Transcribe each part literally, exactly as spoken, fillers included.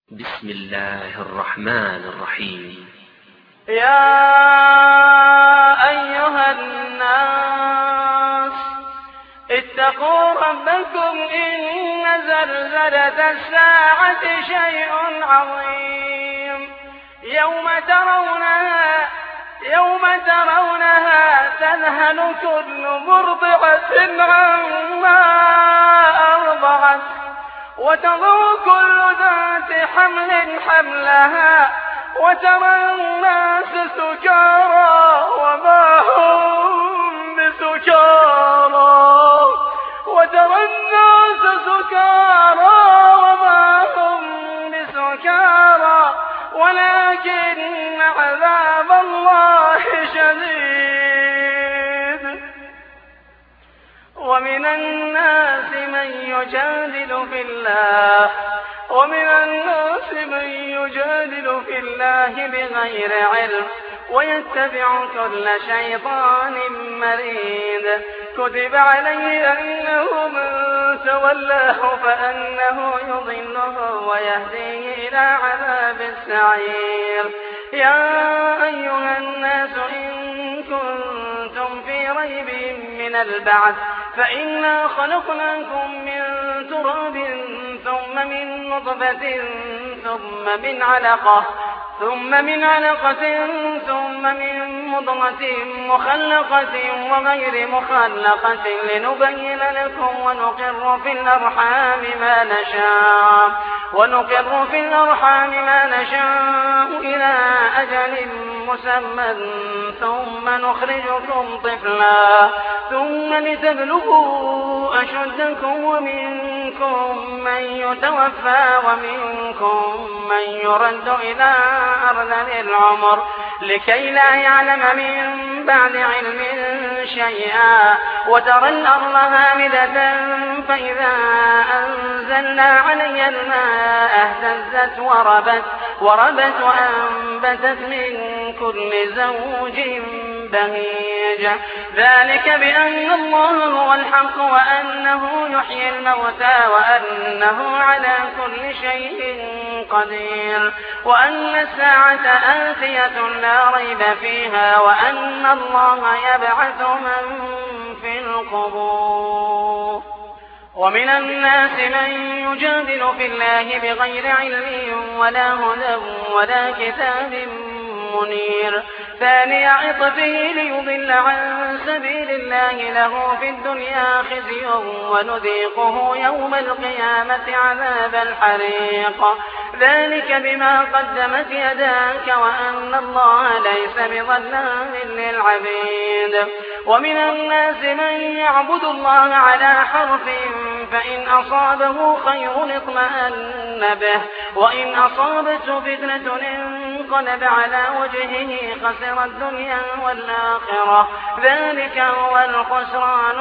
بسم الله الرحمن الرحيم. يا أيها الناس اتقوا ربكم إن زلزلة الساعة شيء عظيم يوم ترونها يوم ترونها تذهل كل مرضعة عما أرضعت وتضع كل ذات حمل حملها وترى الناس سكارى وما هم بسكارى وترى الناس سكارى وما هم بسكارى ولكن عذاب الله شديد. ومن الناس من يجادل في الله ومن الناس من يجادل في الله بغير علم ويتبع كل شيطان مريد. كتب عليه أنه من تولاه فأنه يضله ويهديه إلى عذاب السعير. يا أيها الناس إن كنتم في ريب من البعث فإنا خلقناكم من تراب ثم من نطفة ثم من علقة ثم من علقة ثم من مضغة مخلقة وغير مخلقة لنبين لكم ونقر في الأرحام ما نشاء ونقر في الأرحام ما نشاء إلى أجل مسمى ثم نخرجكم طفلا ثم لتبلغوا أشدكم ومنكم من يتوفى ومنكم من يرد إلى أرذل العمر لكي لا يعلم من بعد علم شيئا. وترى الأرض هامدة فإذا أنزلنا عليها الماء اهتزت وربت وربت وأنبتت من كل زوج بهيج. ذلك بأن الله هو الحق وأنه يحيي الموتى وأنه على كل شيء قدير وأن الساعة آتية لا ريب فيها وأن الله يبعث من في القبور. ومن الناس من يجادل في الله بغير علم ولا هدى ولا كتاب منير. ثاني عطفه ليضل عن سبيل الله له في الدنيا خزي ونذيقه يوم القيامة عذاب الحريق. ذلك بما قدمت يداك وأن الله ليس بظلام للعبيد. ومن الناس من يعبد الله على حرف فإن أصابه خير اطمأن به وإن أصابته فتنة انقلب على وجهه خسر الدنيا والآخرة. ذلك هو الخسران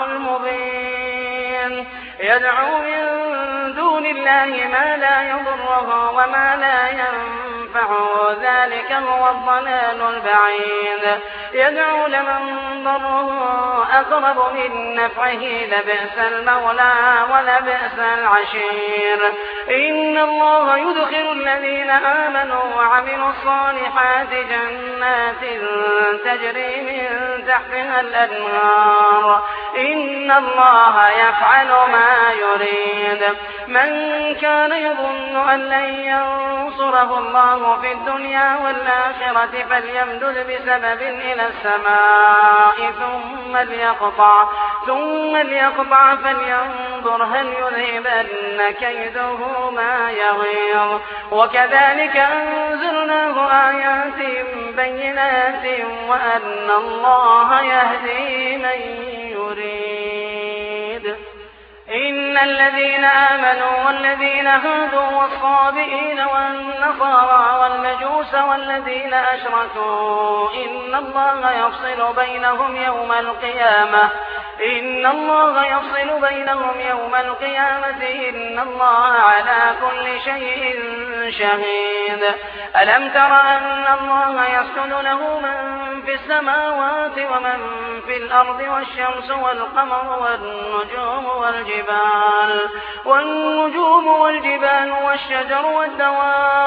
المبين. يدعو من دون الله ما لا يضره وما لا ينفعه ذلك هو الضلال البعيد. يدعو لمن ضره أقرب من نفعه لبئس المولى ولبئس العشير. إن الله يدخل الذين آمنوا وعملوا الصالحات جنات تجري من تحتها الأنهار. إن الله يفعل ما يريد. من كان يظن أن لن ينصره الله في الدنيا والآخرة فليمدد بسبب إلى السماء ثم ليقطع ثم ليقطع فلينظر هل يذهبن كيده ما يغيظ. وكذلك أنزلناه آيات بينات وأن الله يهدي من يريد. إن الذين آمنوا والذين هادوا والصابئين والنصارى والمجوس والذين أشركوا إن الله يفصل بينهم يوم القيامة إن الله يفصل بينهم يوم القيامة إن الله على كل شيء شهيد. ألم تر أن الله يسجد له من في السماوات ومن في الأرض والشمس والقمر والنجوم والجبال والنجوم والجبال والشجر والدواب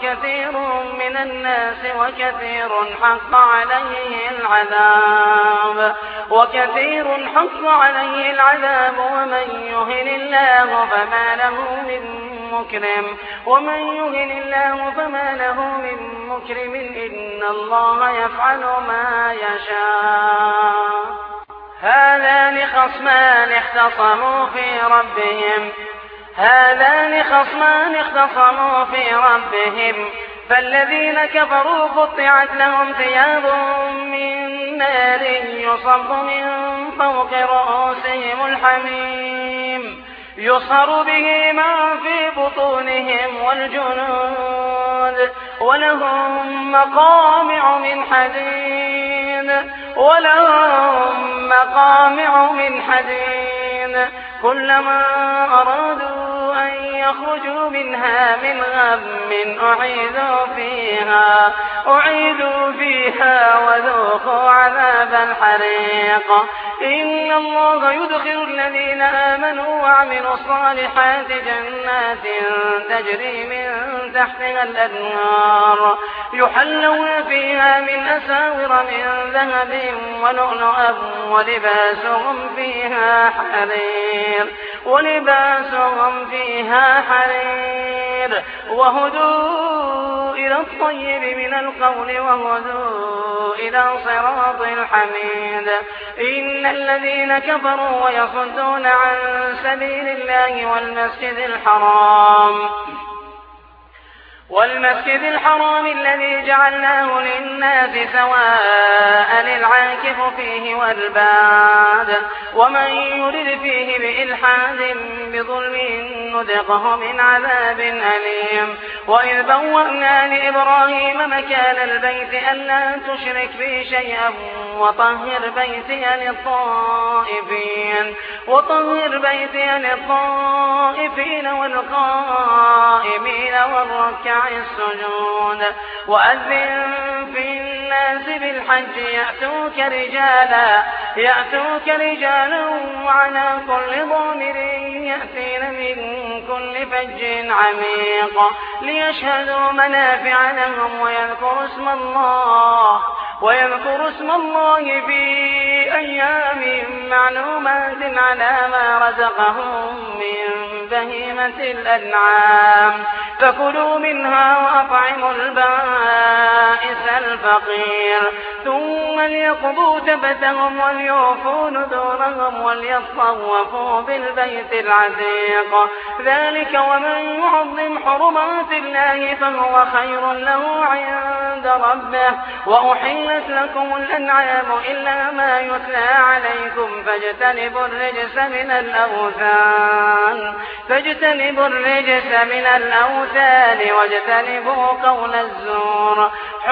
كثير من الناس وكثير حق عليه العذاب وكثير حق عليه العذاب ومن يهن الله فما له من مكرم ومن يهن الله فما له من مكرم إن الله يفعل ما يشاء. هذان خصمان اختصموا في ربهم هذان خصمان اختصموا في ربهم فالذين كفروا قطعت لهم ثياب من نار يصب من فوق رؤوسهم الحميم يصهر به ما في بطونهم والجنود ولهم مقامع من حديد ولهم مقامع من حديد كلما أرادوا أن يخرجوا منها من غم أعيدوا فيها أعيدوا فيها وذوقوا عذاب الحريق. إن الله يدخل الذين آمنوا وعملوا الصالحات جنات تجري من تحتها الأنهار يحلون فيها من أساور من ذهب ولؤلؤا ولباسهم فيها حرير ولباسهم فيها حرير وهدوا إلى الطيب من القول وهدوا إلى صراط الحميد. إن الذين كفروا ويصدون عن سبيل الله والمسجد الحرام والمسجد الحرام الذي جعلناه للناس سواء العاكف فيه والباد ومن يرد فيه بإلحاد بظلم نذقه من عذاب أليم. وإذ بوأنا لإبراهيم مكان البيت ألا تشرك بي شيئا وطهر بيتي للطائفين وطهر بيتي للطائفين والقائمين والركع السجود. وأذن في الناس بالحج يأتوك رجالا يأتوك رجالا وعلى كل ضامر يأتين من كل فج عميق ليشهدوا منافع لهم ويذكروا اسم الله ويذكروا اسم الله في أيام معلومات على ما رزقهم من بهيمة الأنعام فكلوا منها وأطعموا البائس الفقير ثم ليقضوا تبتهم وليوفوا نذورهم وليطوفوا بالبيت العتيق. ذلك ومن يعظم حرمات الله فهو خير له عند ربه. وأحلت لكم الأنعام إلا ما يتلى عليكم فاجتنبوا الرجس من الأوثان فاجتنبوا الرجس من الأوثان واجتنبوا قول الزور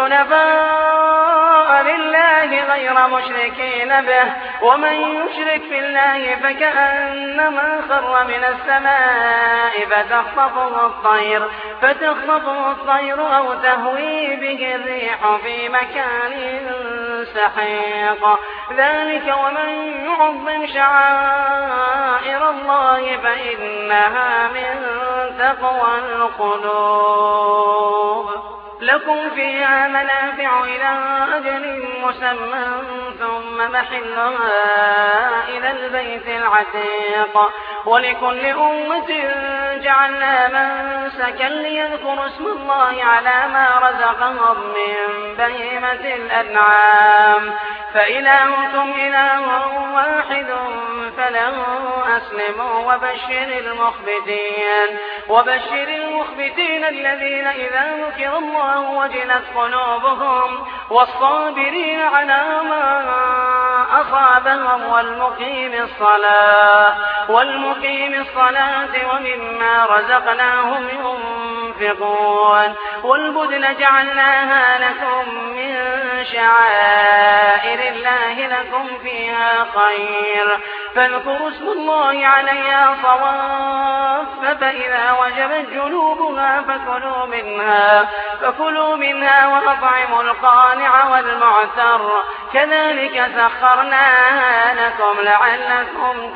حنفاء لله غير مشركين به ومن يشرك بالله فكأنما خر من السماء فتخطفه الطير فتخطفه الطير أو تهوي به الريح في مكان سحيق. ذلك ومن يعظم شعائر الله فإنها من تقوى القلوب. لكم فيها منافع إلى أجل مسمى ثم محلها إلى البيت العتيق. ولكل أمة جعلنا منسكا ليذكروا اسم الله على ما رزقهم من بهيمة الأنعام فإلهكم إله واحد فله أسلموا وبشر المخبتين وبشر المخبتين الذين إذا ذكر الله وجلت قلوبهم والصابرين على ما أصابهم والمقيم الصلاة والمقيم الصلاة ومما رزقناهم ينفقون. والبدن جعلناها لكم من شعائر الله لكم فيها خير فاذكروا اسم الله عليها صواف فإذا وجبت جنوبها فكلوا منها فكلوا منها وأطعموا القانع والمعتر كذلك سخرناها لكم لعلكم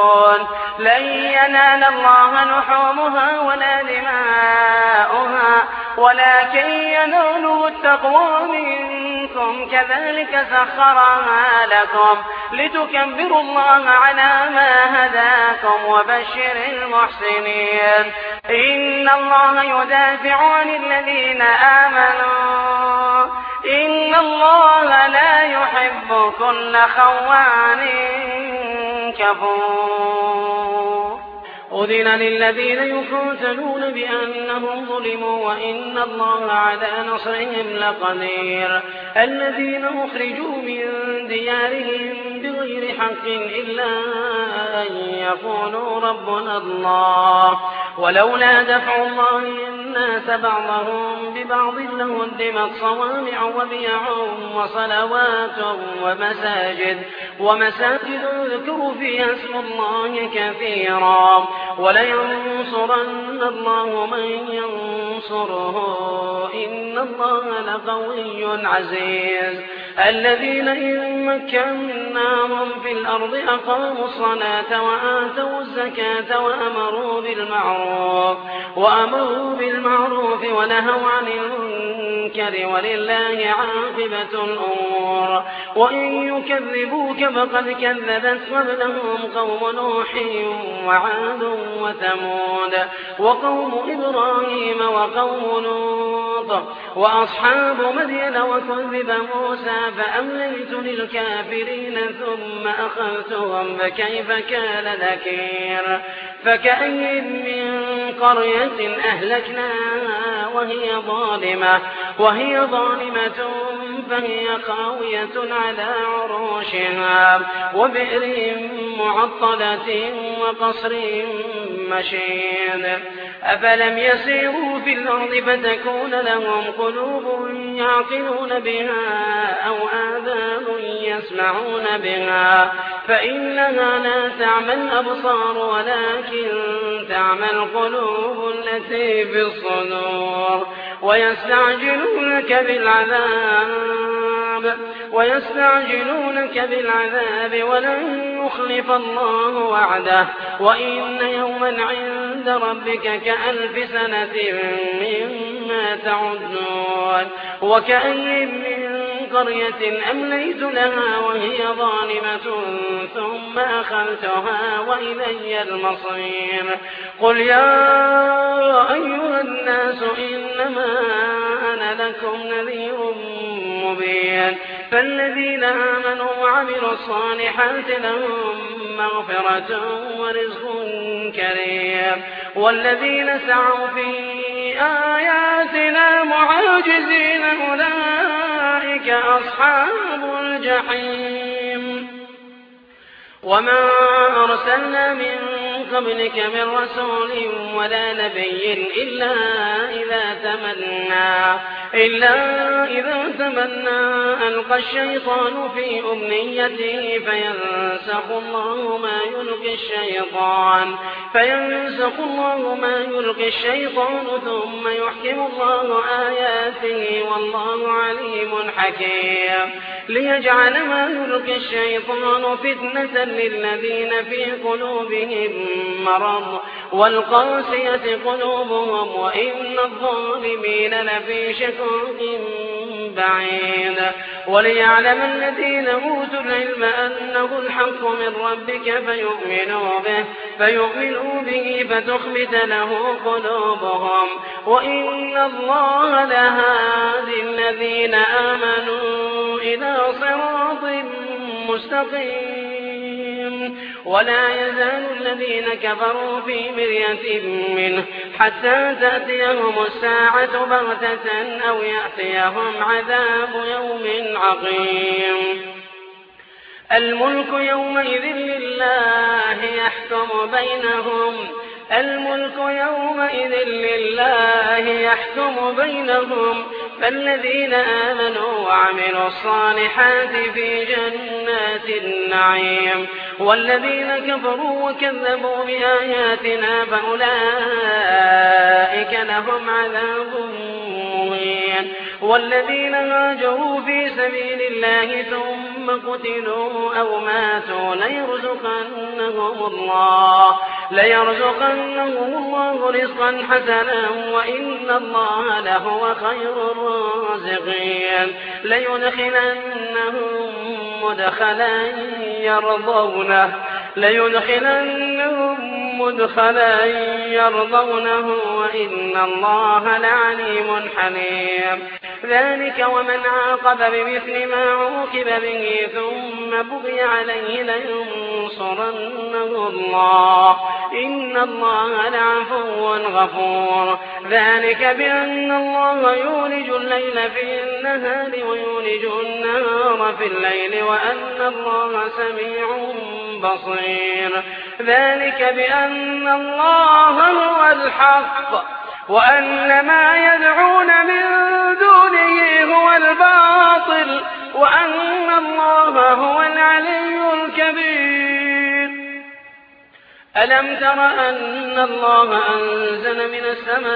تشكرون. لن ينال الله لحومها ولا دماؤها ولكن يناله التقوى منكم كذلك سخرها لكم لتكبروا الله على ما هداكم وبشر المحسنين إن الله يدافع عن الذين آمنوا إن الله لا يحب كل خوان كفور أذن للذين يقاتلون بأنهم ظلموا وإن الله على نصرهم لقدير الذين أخرجوا من ديارهم بغير حق إلا أن يقولوا ربنا الله ولولا دفع الله الناس بعضهم ببعض لهدمت صوامع وبيع وصلوات ومساجد ومساجد يذكر فيها اسم الله كثيرا ولينصرن الله من ينصره إن الله لقوي عزيز الذين إن مكناهم في الأرض أقاموا الصلاة وآتوا الزكاة وأمروا بالمعروف وأمروا بالمعروف ونهوا عن المنكر ولله عاقبة الأمور وإن يكذبوك فقد كذبت قبلهم قوم نوح وعاد وثمود وقوم إبراهيم وقوم لوط وأصحاب مدين وكذب موسى فأمليت للكافرين ثم أخذتهم فكيف كان نكير فكأي من قرية أهلكناها وهي ظالمة وهي ظالمة فهي خاوية على عروشها وبئر معطلة وقصر مشيد أفلم يسيروا في الأرض فتكون لهم قلوب يعقلون بها أو آذان يسمعون بها فإنها لا تعمى الأبصار ولكن تعمى القلوب التي في الصدور ويستعجلونك بالعذاب ويستعجلونك بالعذاب ولن يخلف الله وعده وإن يوما عند ربك كألف سنة مما تعدون وكأي من قرية أمليت لها وهي ظالمة ثم أخذتها وإلي المصير قل يا أيها الناس إنما أنا لكم نذير مبين فالذين آمنوا وعملوا الصالحات لهم مغفرة ورزق كريم والذين سعوا في آياتنا معاجزين أولئك أصحاب الجحيم وما أرسلنا من قبلك من رسول ولا نبي إلا إذا تمنى إلا إذا تمنى ألقى الشيطان في أمنيته فينسخ الله ما يلقي الشيطان فينسخ الله ما يلقي الشيطان ثم يحكم الله آياته والله عليم حكيم ليجعل ما يلقي الشيطان فتنة للذين في قلوبهم مرض والقاسية قلوبهم وإن الظالمين لفي شكوك بعيد وليعلم الذين أوتوا العلم أنه الحق من ربك فيؤمنوا به فيؤمنوا به فتخبت له قلوبهم وإن الله لهادي الذين آمنوا إلى صراط مستقيم ولا يزال الذين كفروا في مرية منه حتى تأتيهم الساعة بغتة أو يأتيهم عذاب يوم عقيم الملك يومئذ لله يحكم بينهم الملك يومئذ لله يحكم بينهم فالذين آمنوا وعملوا الصالحات في جنات النعيم والذين كفروا وكذبوا بآياتنا فأولئك لهم عذاب مهين والذين هاجروا في سبيل الله ثم قتلوا أو ماتوا ليرزقنهم الله ليرزقنهم الله رزقا حسنا وإن الله لهو خير الرازقين ليدخلنهم مدخلا يرضونه ليدخلنهم مدخلا يرضونه وإن الله لعليم حليم ذلك ومن عاقب بمثل ما عوقب به ثم بغي عليه لينصرنه الله إن الله لعفو غفور ذلك بأن الله يولج الليل في النهار ويولج النهار في الليل وأن الله سميع بصير ذلك بأن الله هو الحق وأن ما يدعون من دونه هو الباطل وأن الله هو العلي الكبير ألم تر أن الله أنزل من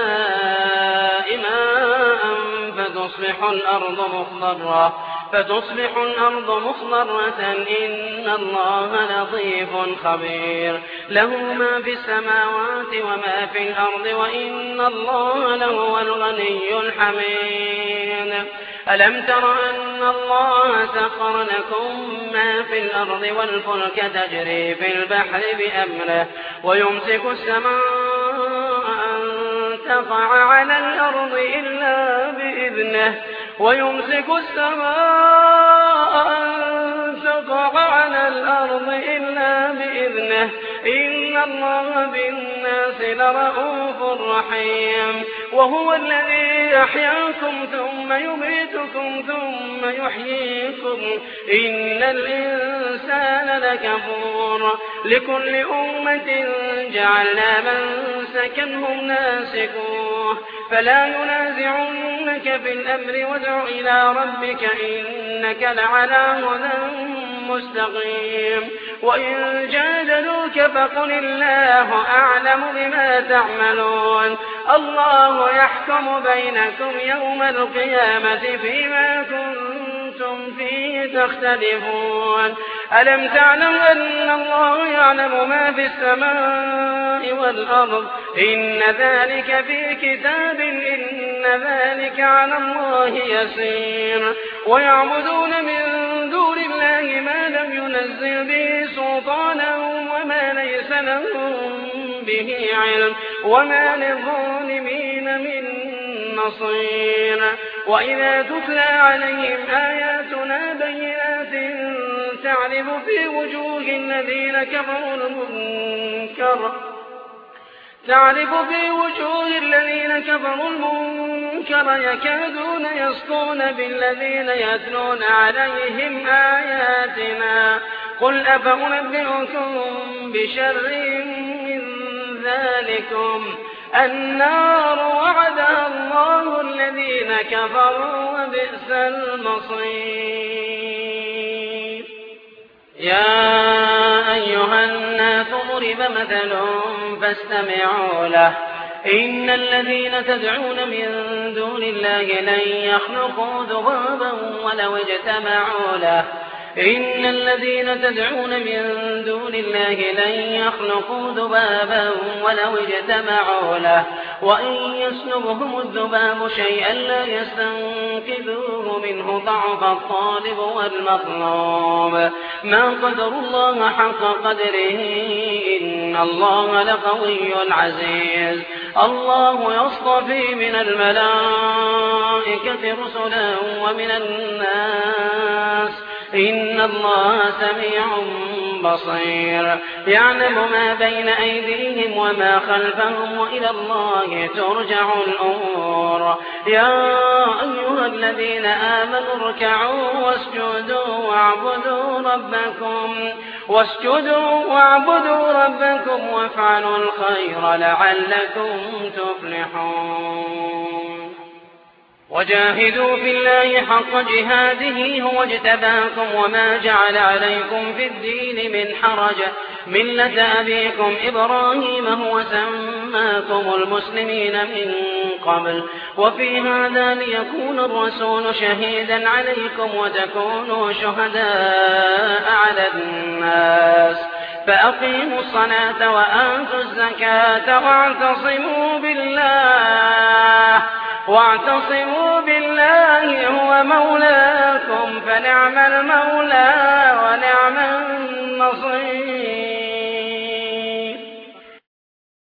السماء ماء فتصبح الأرض مخضرة فتصبح الأرض مخضرة إن الله لطيف خبير له ما في السماوات وما في الأرض وإن الله لهو الغني الحميد ألم تر أن الله سخر لكم ما في الأرض والفلك تجري في البحر بأمره ويمسك السماء أن تقع على الأرض إلا بإذنه ويمسك السماء أن تقع على الأرض إلا بإذنه إن الله بالناس لرءوف رحيم وهو الذي يحياكم ثم يميتكم ثم يحييكم إن الإنسان لكفور لكل أمة جعلنا منسكنهم ناسكوه فلا ينازعنك في الأمر وادع إلى ربك إنك لعلى هدى مستقيم وإن جادلوك فقل الله أعلم بما تعملون الله يحكم بينكم يوم القيامة فيما كنتم فيه تختلفون ألم تعلم أن الله يعلم ما في السماء والأرض إن ذلك في كتاب إن ذلك على الله يسير ويعبدون من دون الله ما لم ينزل به سلطانا وما ليس لهم به علم وما للظالمين من نصير وإذا تتلى عليهم آياتنا بينات تعرف في وجوه الذين كفروا المنكر تعرف في وجوه الذين كفروا المنكر يكادون يسطون بالذين يتلون عليهم آياتنا قل أفأنبئكم بشر من ذلكم النار وعدها الله الذين كفروا وبئس المصير يا أيها الناس ضرب مثل فاستمعوا له إن الذين تدعون من دون الله لن يخلقوا ذبابا ولو اجتمعوا له إن الذين تدعون من دون الله لن يخلقوا ذبابا ولو اجتمعوا له وإن يسلبهم الذباب شيئا لا يستنقذوه منه ضعف الطالب والمطلوب ما قدر الله حق قدره إن الله لقوي عزيز الله يصطفي من الملائكة رسلا ومن الناس إن الله سميع بصير يعلم ما بين أيديهم وما خلفهم وإلى الله ترجع الأمور يا أيها الذين آمنوا اركعوا واسجدوا واعبدوا ربكم واسجدوا واعبدوا ربكم وافعلوا الخير لعلكم تفلحون وجاهدوا في الله حق جهاده هو اجتباكم وما جعل عليكم في الدين من حرج ملة أبيكم إبراهيم هو سماكم المسلمين من قبل وفي هذا ليكون الرسول شهيدا عليكم وتكونوا شهداء على الناس فأقيموا الصلاة وآتوا الزكاة واعتصموا بالله واعتصموا بالله هو مولاكم فنعم المولى ونعم النصير.